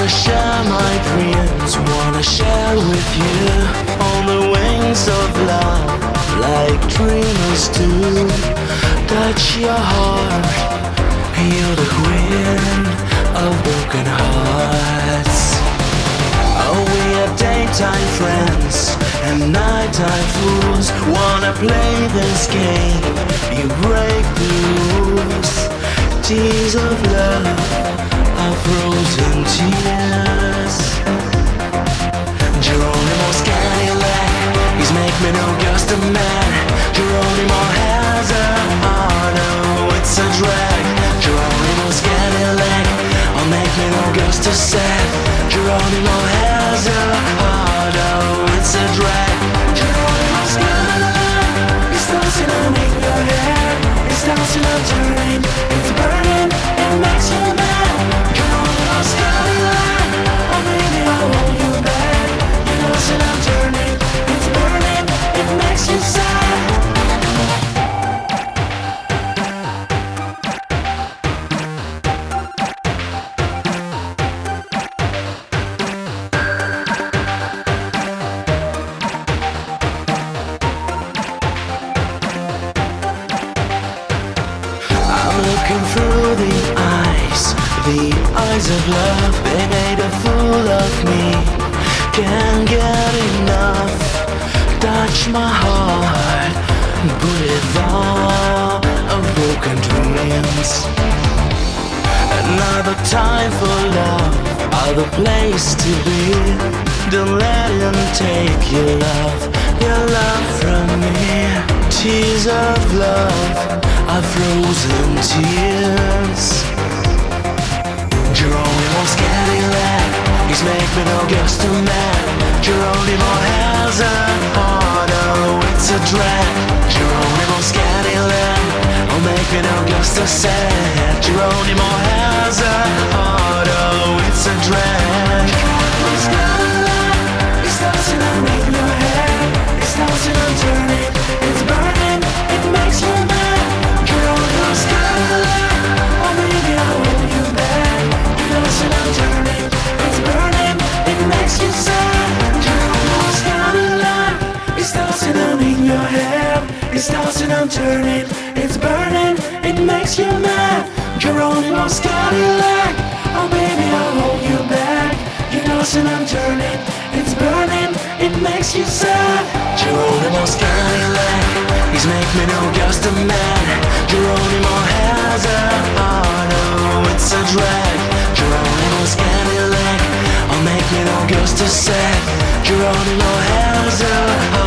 wanna share my dreams, wanna share with you on the wings of love, like dreamers do. Touch your heart, you're the queen of broken hearts. Oh, we are daytime friends and nighttime fools. Wanna play this game, you break the rules. Tears of love are frozen tears. Geronimo Scandilak, he's make me no ghost of man. Geronimo has a heart, oh, it's a drag. Geronimo Scandilak, I'll make me no ghost of sad. Geronimo has a heart, oh, it's a drag. Geronimo Scandilak, he's dancing underneath your hair. He's dancing and turning, it's burning, it makes you mad. Geronimo Scandilak, oh baby I'll hold you back. You're dancing and turning, it's burning, it makes you sad. Looking through the eyes of love. They made a fool of me, can't get enough. Touch my heart, put it all of broken dreams. Another time for love, other place to be. Don't let him take your love from me. Tears of love are frozen tears. Geronimo Scandilak, he's make me no ghost of man. Geronimo has a heart, oh, it's a drag. Geronimo Scandilak, oh, make me no ghost of sad. Geronimo has a heart, oh, it's a drag. Geronimo Scandilak, he's dancing underneath your hair. He's dancing and turning, it's burning, it makes you mad. Geronimo Scandilak, oh baby I'll hold you back. You're dancing and turning, it's burning, it makes you sad. Geronimo Scandilak, he's dancing underneath your hair. He's dancing and turning, it's burning, it makes you mad. Geronimo Scandilak, oh baby I'll hold you back. You're dancing and turning, it's burning, it makes you sad. Geronimo Scandilak, he's make me no ghost of man. Geronimo has a heart, oh, it's a drag. Geronimo Scandilak, I'll make me no ghost of sad. Geronimo has a heart.